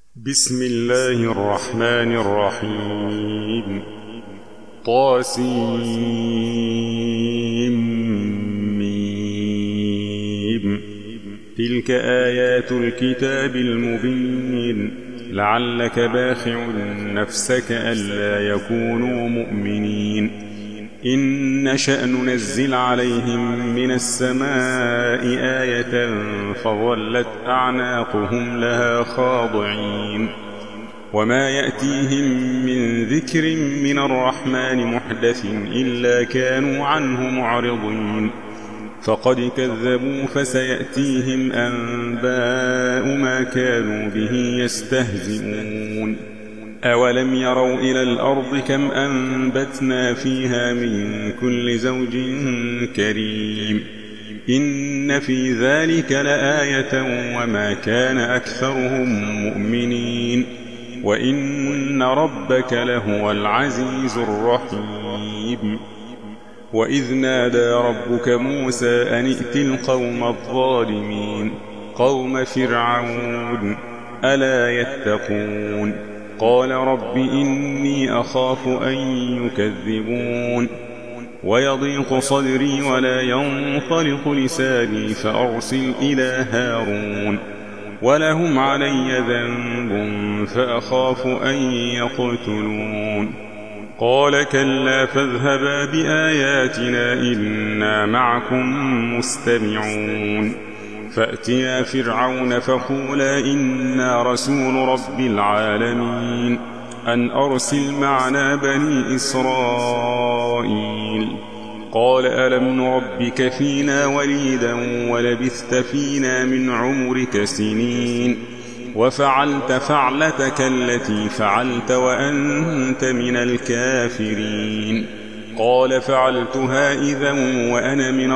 بسم الله الرحمن الرحيم. طاسيم. تلك آيات الكتاب المبين. لعلك باخع نفسك ألا يكونوا مؤمنين. إن نشأ ننزل عليهم من السماء آية فظلت أعناقهم لها خاضعين. وما يأتيهم من ذكر من الرحمن محدث إلا كانوا عنه معرضين. فقد كذبوا فسيأتيهم أنباء ما كانوا به يستهزئون. أولم يروا إلى الأرض كم أنبتنا فيها من كل زوج كريم. إن في ذلك لآية وما كان أكثرهم مؤمنين وإن ربك لهو العزيز الرحيم. وإذ نادى ربك موسى أن ائت القوم الظالمين قوم فرعون ألا يتقون. قال رب إني أخاف أن يكذبون ويضيق صدري ولا ينطلق لساني فأرسل إلى هارون ولهم علي ذنب فأخاف أن يقتلون. قال كلا فاذهبا بآياتنا إنا معكم مستمعون. فأتيا فرعون فقولا إنا رسول رب العالمين أن أرسل معنا بني إسرائيل. قال ألم نربك فينا وليدا ولبثت فينا من عمرك سنين وفعلت فعلتك التي فعلت وأنت من الكافرين. قال فعلتها إذا وأنا من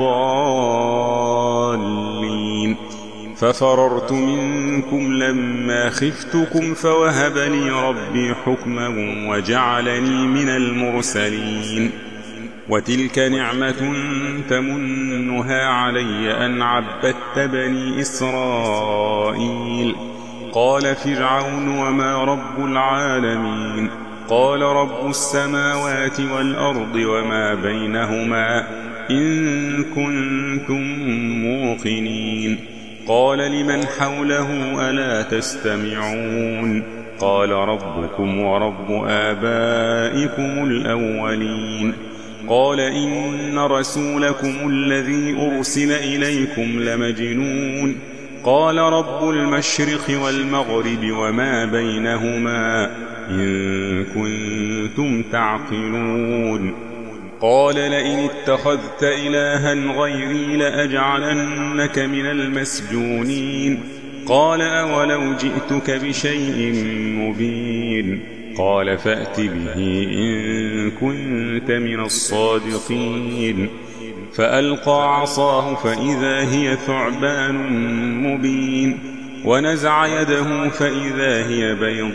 الضالين ففررت منكم لما خفتكم فوهب لي ربي حكما وجعلني من المرسلين. وتلك نعمة تمنها علي أن عبدت بني إسرائيل. قال فرعون وما رب العالمين. قال رب السماوات والأرض وما بينهما إن كنتم موقنين. قال لمن حوله ألا تستمعون. قال ربكم ورب آبائكم الأولين. قال إن رسولكم الذي أرسل إليكم لمجنون. قال رب المشرق والمغرب وما بينهما إن كنتم تعقلون. قال لئن اتخذت إلها غيري لأجعلنك من المسجونين. قال أولو جئتك بشيء مبين. قال فأت به إن كنت من الصادقين. فألقى عصاه فإذا هي ثعبان مبين ونزع يده فإذا هي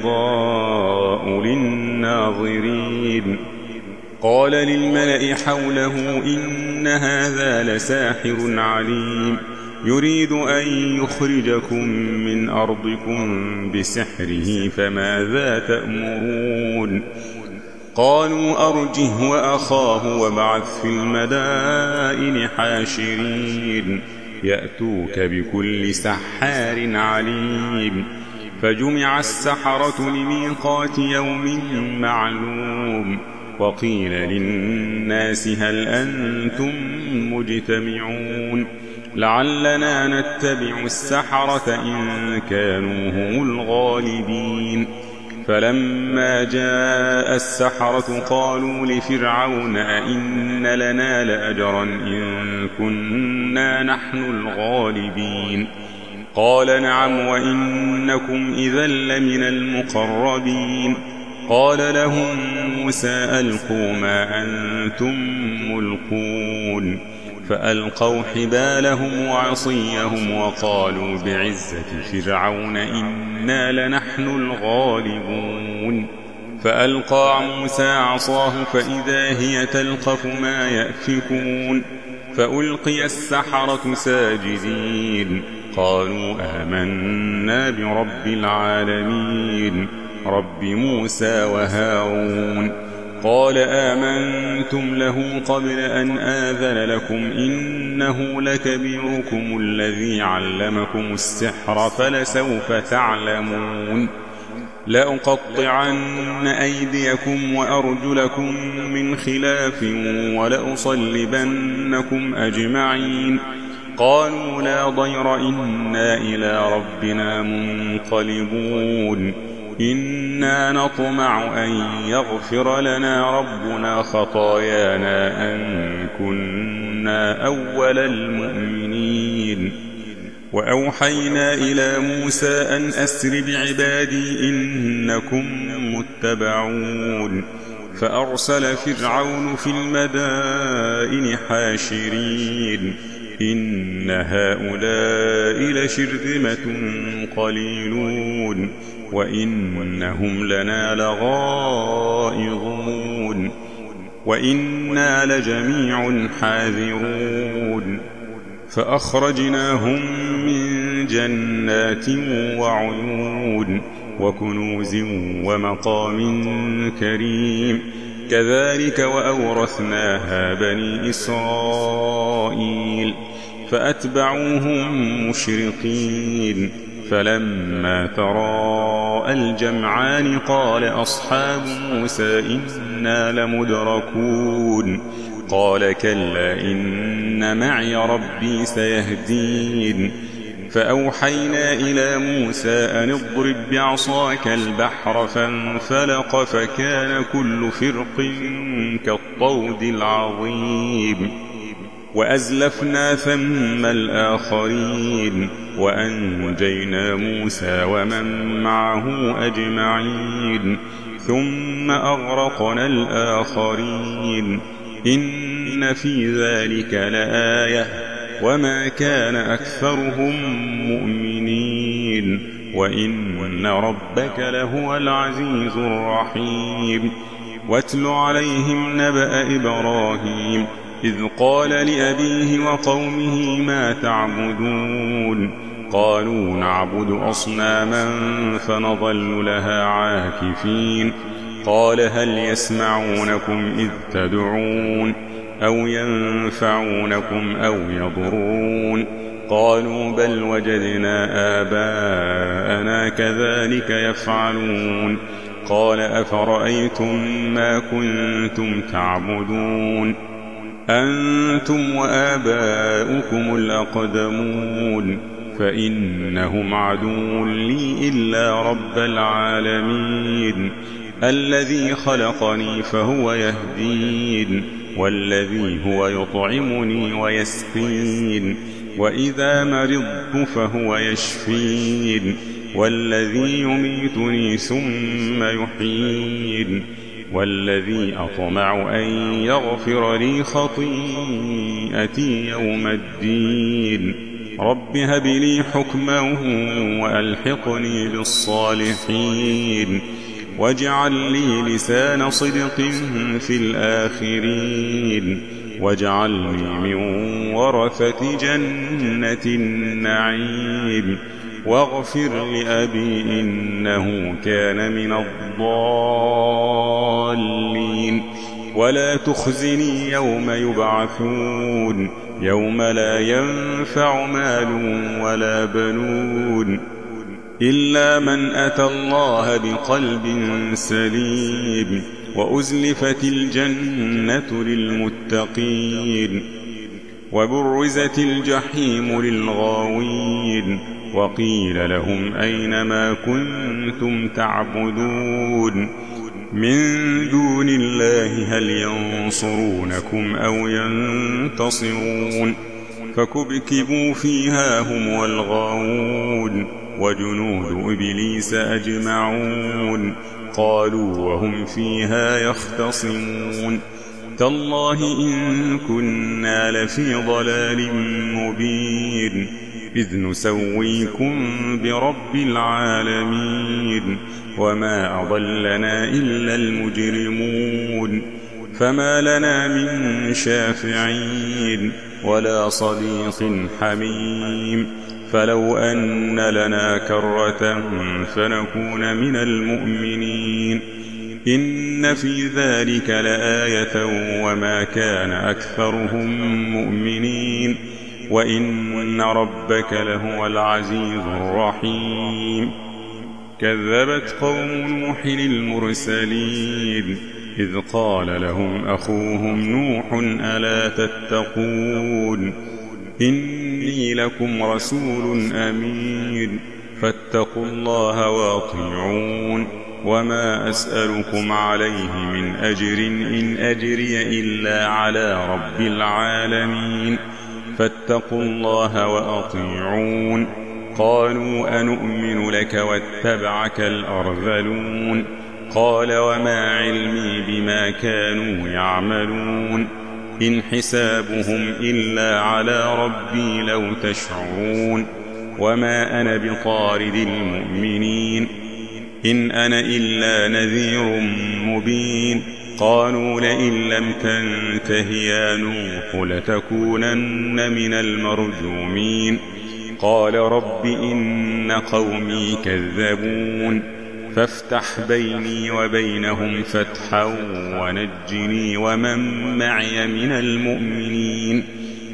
بيضاء للناظرين. قال للملأ حوله إن هذا لساحر عليم يريد أن يخرجكم من أرضكم بسحره فماذا تأمرون. قالوا أرجه وأخاه وابعث في المدائن حاشرين يأتوك بكل سحار عليم. فجمع السحرة لميقات يوم معلوم. وقيل للناس هل أنتم مجتمعون لعلنا نتبع السحرة إن كانوا هم الغالبين. فلما جاء السحرة قالوا لفرعون أئن لنا لأجرا إن كنا نحن الغالبين. قال نعم وإنكم إذا لمن المقربين. قال لهم موسى ألقوا ما أنتم ملقون. فألقوا حبالهم وعصيهم وقالوا بعزة فرعون إنا لنحن الغالبون. فألقى موسى عصاه فإذا هي تلقف ما يأفكون. فألقي السحرة ساجدين قالوا آمنا برب العالمين رب موسى وهارون. قال آمنتم له قبل أن آذن لكم إنه لكبيركم الذي علمكم السحر فلسوف تعلمون لأقطعن أيديكم وأرجلكم من خلاف ولأصلبنكم أجمعين. قالوا لا ضير إنا إلى ربنا منقلبون إنا نطمع أن يغفر لنا ربنا خطايانا أن كنا أول المؤمنين. وأوحينا إلى موسى أن أسر بعبادي إنكم متبعون. فأرسل فرعون في المدائن حاشرين إن هؤلاء لشرذمة قليلون وإنهم لنا لغائظون وإنا لجميع حاذرون. فأخرجناهم من جنات وعيون وكنوز ومقام كريم كذلك وأورثناها بني إسرائيل فأتبعوهم مشرقين. فلما تراءى الجمعان قال أصحاب موسى إنا لمدركون قال كلا إن معي ربي سيهدين. فأوحينا إلى موسى أن اضرب بعصاك البحر فانفلق فكان كل فرق كالطود العظيم. وأزلفنا ثم الآخرين وأنجينا موسى ومن معه أجمعين ثم أغرقنا الآخرين إن في ذلك لآية وما كان أكثرهم مؤمنين وإن ربك لهو العزيز الرحيم. واتل عليهم نبأ إبراهيم إذ قال لأبيه وقومه ما تعبدون قالوا نعبد أصناما فنظل لها عاكفين. قال هل يسمعونكم إذ تدعون أو ينفعونكم أو يضرون قالوا بل وجدنا آباءنا كذلك يفعلون. قال أفرأيتم ما كنتم تعبدون أنتم وآباؤكم الأقدمون فإنهم عدو لي إلا رب العالمين الذي خلقني فهو يهدين والذي هو يطعمني ويسقين وإذا مرضت فهو يشفين والذي يميتني ثم يحيين والذي أطمع أن يغفر لي خطيئتي يوم الدين. رب هب لي حكما وألحقني بالصالحين واجعل لي لسان صدق في الآخرين واجعلني من ورثة جنة النعيم واغفر لأبي إنه كان من الضالين ولا تخزني يوم يبعثون يوم لا ينفع مال ولا بنون إلا من أتى الله بقلب سليم وأزلفت الجنة للمتقين وبرزت الجحيم للغاوين وقيل لهم أين ما كنتم تعبدون من دون الله هل ينصرونكم أو ينتصرون فكبكبوا فيها هم والغاوون وجنود إبليس أجمعون قالوا وهم فيها يختصمون تالله إن كنا لفي ضلال مبين إذ نسويكم برب العالمين وما أضلنا إلا المجرمون فما لنا من شافعين ولا صديق حميم فلو أن لنا كرة فنكون من المؤمنين إن في ذلك لآية وما كان أكثرهم مؤمنين وإن ربك لهو العزيز الرحيم كذبت قوم نوح المرسلين إذ قال لهم أخوهم نوح ألا تتقون إني لكم رسول أمين فاتقوا الله واطيعون وما أسألكم عليه من أجر إن أجري إلا على رب العالمين فاتقوا الله وأطيعون قالوا أنؤمن لك واتبعك الأرذلون قال وما علمي بما كانوا يعملون إن حسابهم إلا على ربي لو تشعرون وما أنا بطارد المؤمنين إن أنا إلا نذير مبين قالوا لئن لم تنته يا نوح لتكونن من المرجومين قال رب إن قومي كذبون فافتح بيني وبينهم فتحا ونجني ومن معي من المؤمنين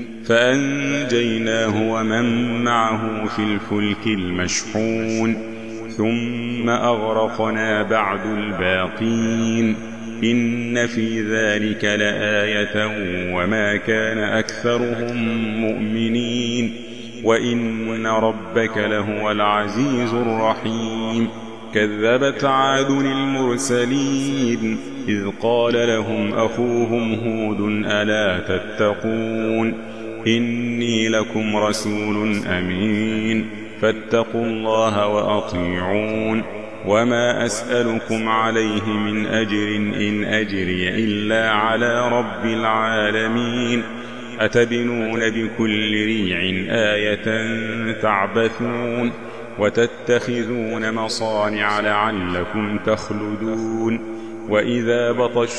فأنجيناه ومن معه في الفلك المشحون ثم أغرقنا بعد الباقين إن في ذلك لآية وما كان أكثرهم مؤمنين وإن ربك لهو العزيز الرحيم كذبت عاد المرسلين إذ قال لهم أخوهم هود ألا تتقون إني لكم رسول أمين فاتقوا الله وأطيعون وما أسألكم عليه من أجر إن أجري إلا على رب العالمين أتبنون بكل ريع آية تعبثون وتتخذون مصانع لعلكم تخلدون وإذا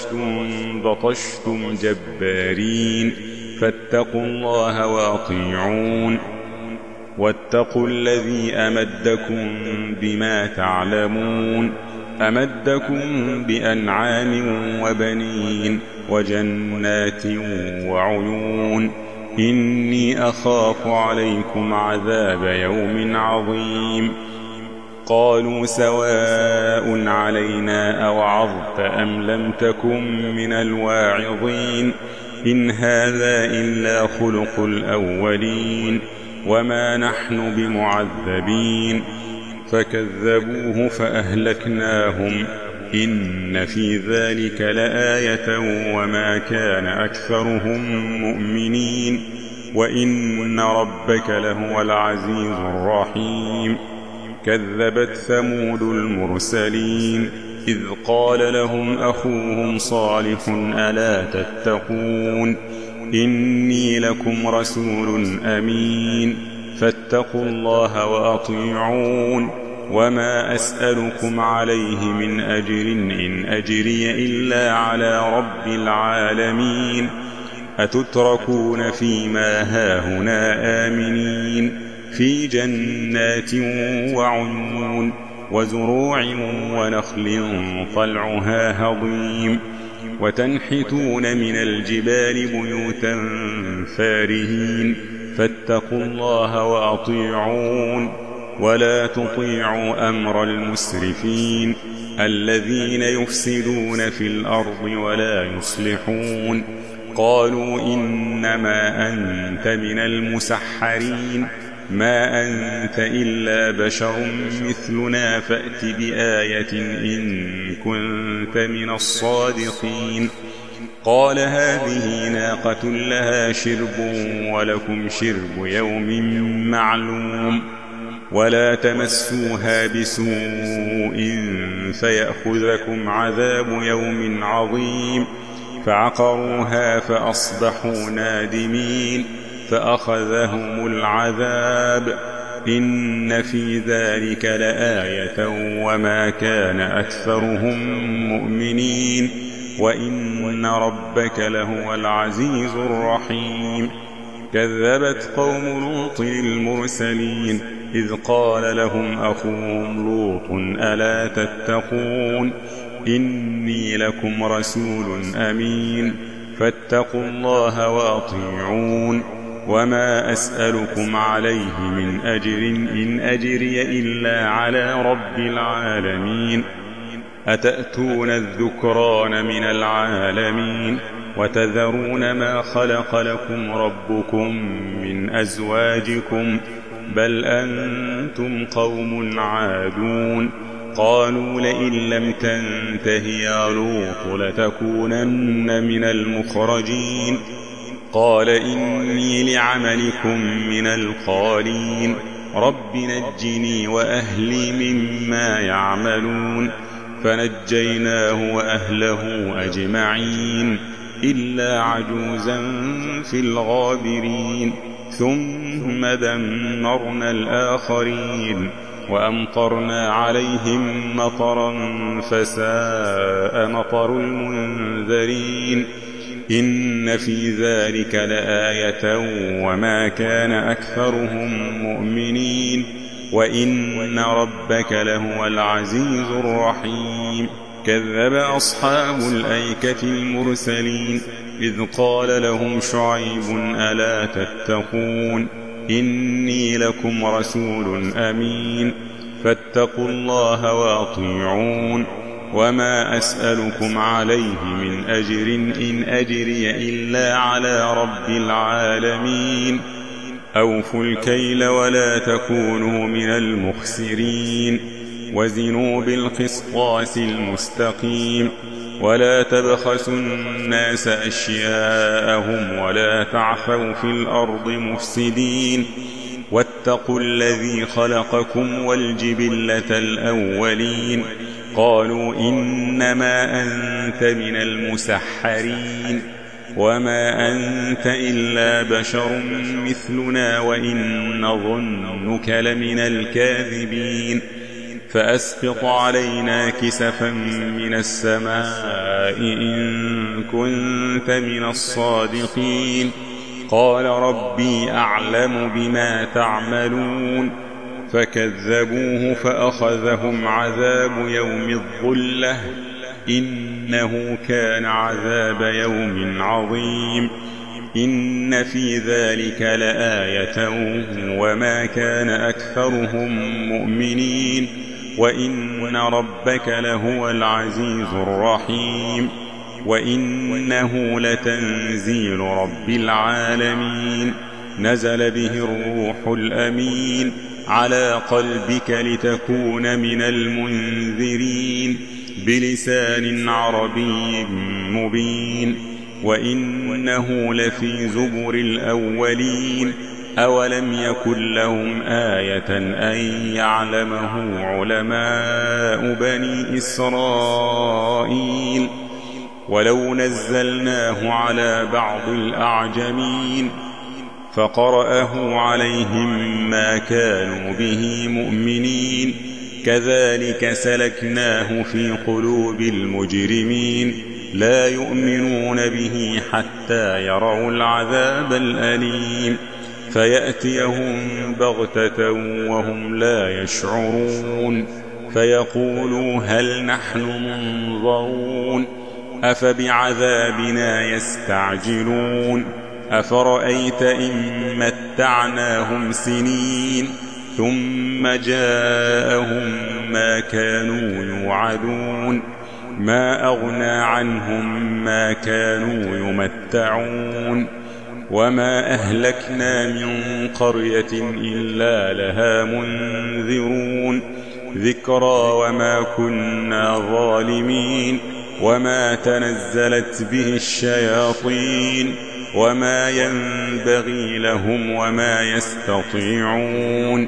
بطشتم جبارين فاتقوا الله وأطيعون واتقوا الذي أمدكم بما تعلمون أمدكم بأنعام وبنين وجنات وعيون إني أخاف عليكم عذاب يوم عظيم قالوا سواء علينا أوعظت أم لم تكن من الواعظين إن هذا إلا خلق الأولين وما نحن بمعذبين فكذبوه فأهلكناهم إن في ذلك لآية وما كان أكثرهم مؤمنين وإن ربك لهو العزيز الرحيم كذبت ثمود المرسلين إذ قال لهم أخوهم صالح ألا تتقون إني لكم رسول أمين فاتقوا الله وأطيعون وما أسألكم عليه من أجر إن أجري إلا على رب العالمين أتتركون فيما هاهنا آمنين في جنات وعيون وزروع ونخل طلعها هضيم وتنحتون من الجبال بيوتا فارهين فاتقوا الله وأطيعون ولا تطيعوا أمر المسرفين الذين يفسدون في الأرض ولا يصلحون قالوا إنما أنت من المسحرين ما أنت إلا بشر مثلنا فأت بآية إن كنت من الصادقين قال هذه ناقة لها شرب ولكم شرب يوم معلوم ولا تمسوها بسوء فيأخذكم عذاب يوم عظيم فعقروها فأصبحوا نادمين فأخذهم العذاب إن في ذلك لآية وما كان أكثرهم مؤمنين وإن ربك لهو العزيز الرحيم كذبت قوم لوط المرسلين إذ قال لهم أخوهم لوط ألا تتقون إني لكم رسول أمين فاتقوا الله وأطيعون وما أسألكم عليه من أجر إن أجري إلا على رب العالمين أتأتون الذكران من العالمين وتذرون ما خلق لكم ربكم من أزواجكم بل أنتم قوم عادون قالوا لئن لم تنته يا لوط لتكونن من المخرجين قال إني لعملكم من القالين رب نجني وأهلي مما يعملون فنجيناه وأهله أجمعين إلا عجوزا في الغابرين ثم دمرنا الآخرين وأمطرنا عليهم مطرا فساء مطر المنذرين إن في ذلك لآية وما كان أكثرهم مؤمنين وإن ربك لهو العزيز الرحيم كذب أصحاب الأيكة المرسلين إذ قال لهم شعيب ألا تتقون إني لكم رسول أمين فاتقوا الله وأطيعون وما أسألكم عليه من أجر إن أجري إلا على رب العالمين أوفوا الكيل ولا تكونوا من المخسرين وزنوا بالقسطاس المستقيم ولا تبخسوا الناس أشياءهم ولا تعثوا في الأرض مفسدين واتقوا الذي خلقكم والجبلة الأولين قالوا إنما أنت من المسحرين وما أنت إلا بشر مثلنا وإن نظنك لمن الكاذبين فأسقط علينا كسفا من السماء إن كنت من الصادقين قال ربي أعلم بما تعملون فكذبوه فأخذهم عذاب يوم الظلة إنه كان عذاب يوم عظيم إن في ذلك لآية وما كان أكثرهم مؤمنين وإن ربك لهو العزيز الرحيم وإنه لتنزيل رب العالمين نزل به الروح الأمين على قلبك لتكون من المنذرين بلسان عربي مبين وإنه لفي زبر الأولين أولم يكن لهم آية أن يعلمه علماء بني إسرائيل ولو نزلناه على بعض الأعجمين فقرأه عليهم ما كانوا به مؤمنين كذلك سلكناه في قلوب المجرمين لا يؤمنون به حتى يروا العذاب الأليم فيأتيهم بغتة وهم لا يشعرون فيقولوا هل نحن منظرون أفبعذابنا يستعجلون أفرأيت إن متعناهم سنين ثم جاءهم ما كانوا يوعدون ما أغنى عنهم ما كانوا يمتعون وما أهلكنا من قرية إلا لها منذرون ذكرى وما كنا ظالمين وما تنزلت به الشياطين وما ينبغي لهم وما يستطيعون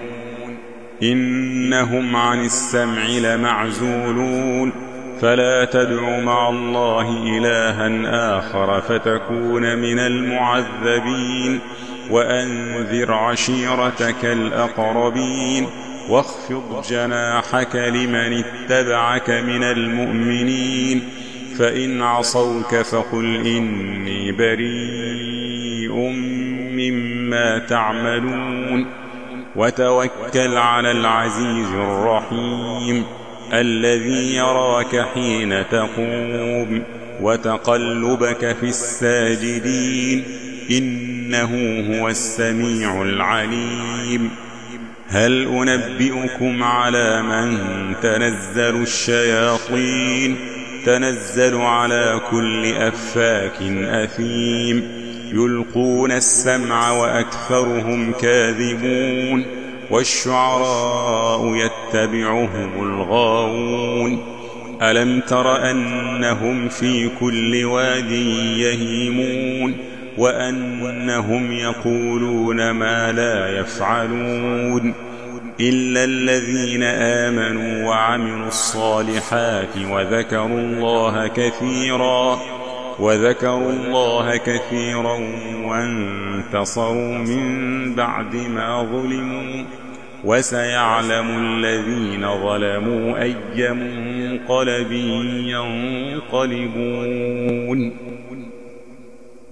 إنهم عن السمع لمعزولون فلا تدع مع الله إلها آخر فتكون من المعذبين وأنذر عشيرتك الأقربين واخفض جناحك لمن اتبعك من المؤمنين فإن عصوك فقل إني بريء مما تعملون وتوكل على العزيز الرحيم الذي يراك حين تقوم وتقلبك في الساجدين إنه هو السميع العليم. هل أنبئكم على من تنزل الشياطين؟ تنزل على كل أفاك أثيم يلقون السمع وأكثرهم كاذبون والشعراء يتبعهم الغاوون. ألم تر أنهم في كل واد يهيمون وأنهم يقولون ما لا يفعلون إلا الذين آمنوا وعملوا الصالحات وذكروا الله كثيرا وانتصروا من بعد ما ظلموا وسيعلم الذين ظلموا أي منقلب ينقلبون.